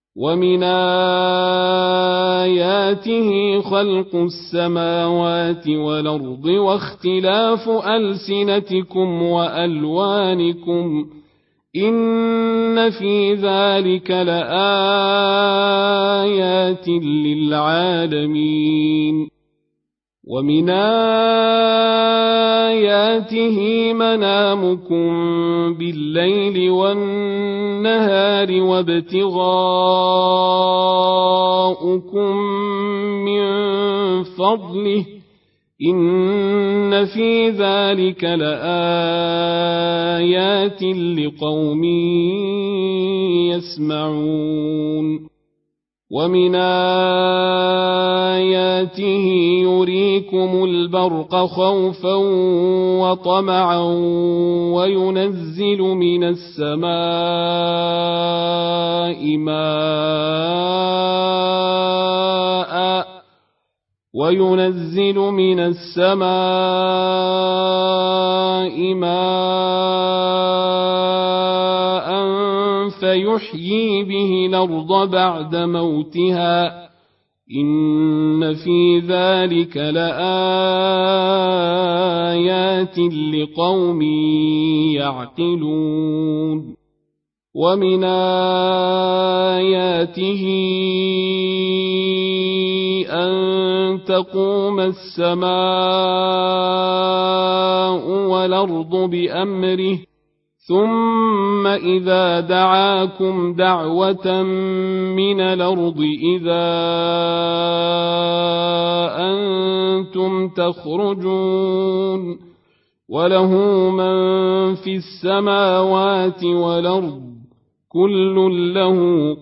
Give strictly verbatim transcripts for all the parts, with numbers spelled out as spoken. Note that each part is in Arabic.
ومن آياته خلق السماوات والأرض واختلاف ألسنتكم وألوانكم إن في ذلك لآيات للعالمين ومن آياته منامكم بالليل والنهار وابتغاؤكم من فضله إن في ذلك لآيات لقوم يسمعون ومن آياته يريكم البرق خوفا وطمعا وينزل من السماء ماء وينزل من السماء ماء فيحيي به الأرض بعد موتها إن في ذلك لآيات لقوم يعقلون ومن آياته أن تقوم السماء والأرض بأمره ثم إذا دعاكم دعوة من الأرض إذا أنتم تخرجون وله من في السماوات والأرض كل له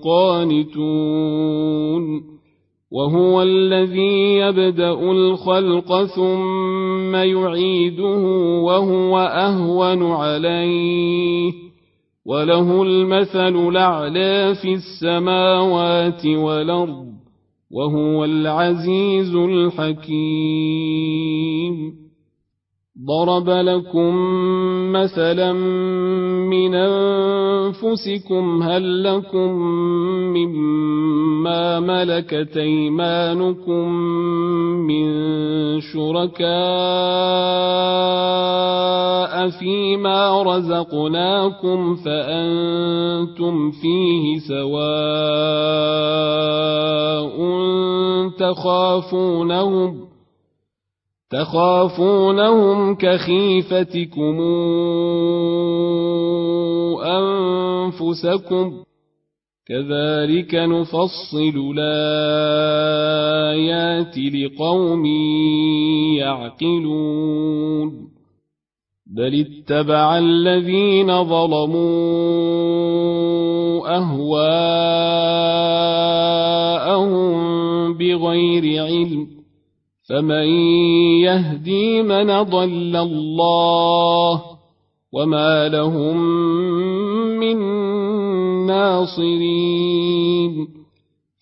قانتون وهو الذي يبدأ الخلق ثم يعيده وهو أهون عليه وله المثل الأعلى في السماوات والأرض وهو العزيز الحكيم ضرب لكم مثلا من أنفسكم هل لكم مما ملكت أيمانكم من شركاء فيما رزقناكم فأنتم فيه سواء تخافونهم تخافونهم كخيفتكم أنفسكم كذلك نفصل الآيات لقوم يعقلون بل اتبع الذين ظلموا أهواءهم بغير علم فمن يهدي من ضل الله وما لهم من ناصرين